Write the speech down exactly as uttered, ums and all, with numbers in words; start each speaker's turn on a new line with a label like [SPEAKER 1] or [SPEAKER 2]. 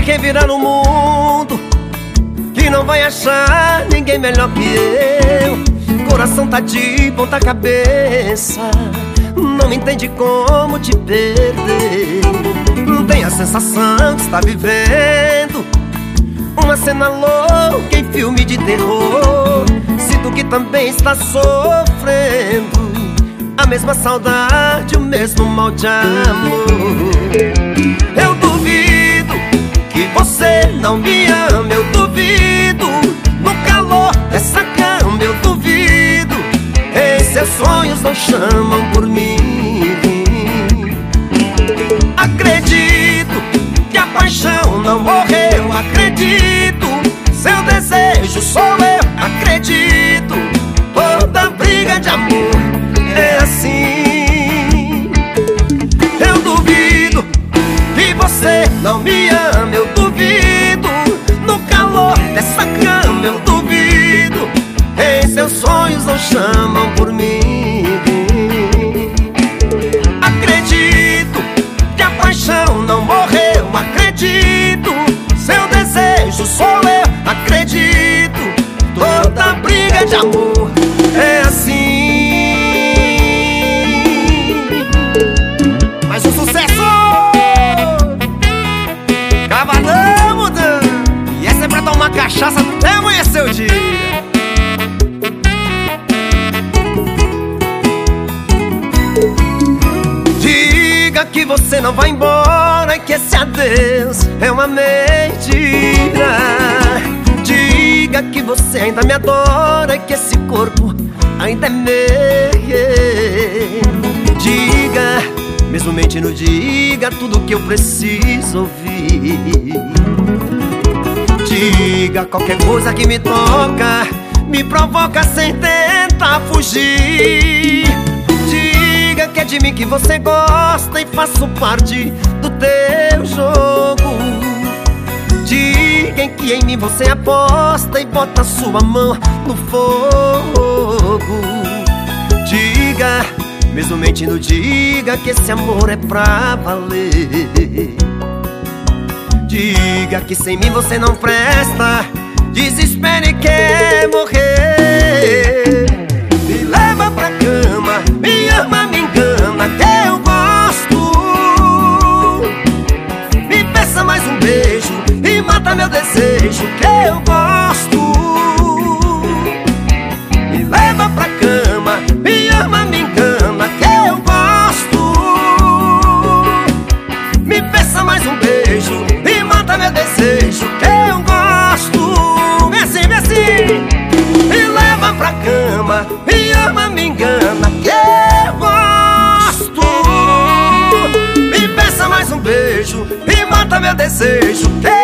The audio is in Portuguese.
[SPEAKER 1] quem virar no mundo, que não vai achar ninguém melhor que eu. Coração tá de ponta cabeça, não entende como te perder. Tem a sensação de estar vivendo uma cena louca em filme de terror. Sinto que também está sofrendo a mesma saudade, o mesmo mal de amor. Eu duvido que você não me ama, eu duvido. No calor dessa cama eu duvido. Esses sonhos não chamam por mim. Acredito que a paixão não morreu, acredito. Seu desejo sou eu, acredito. Toda briga de amor é assim. Eu duvido que você não me ama, eu duvido. No calor dessa cama eu duvido. Em seus sonhos não chamam por mim. Acredito que a paixão não morreu, acredito. Seu desejo sou eu, acredito. Toda briga de amor é assim. Mais um sucesso! Cavalão mudando. E essa é pra tomar cachaça até amanhecer o dia. Diga que você não vai embora e que esse adeus é uma mentira. Diga que você ainda me adora e que esse corpo ainda é meu. Diga, mesmo mentindo, diga tudo que eu preciso ouvir. Diga qualquer coisa que me toca, me provoca sem tentar fugir. Diga que é de mim que você gosta e faço parte do teu jogo. Diga que em mim você aposta e bota sua mão no fogo. Diga, mesmo mentindo, diga que esse amor é pra valer. Diga que sem mim você não presta, desespere e quer morrer. Me leva pra cama, me ama, me engana, que eu gosto. Me peça mais um beijo e mata meu desejo, que eu gosto. Me leva pra cama, me ama, me engana, que eu gosto. Me peça mais um beijo e mata meu desejo, que eu gosto. Vem assim, vem assim. Me leva pra cama, me ama, me engana, que eu gosto. Me peça mais um beijo e mata meu desejo, que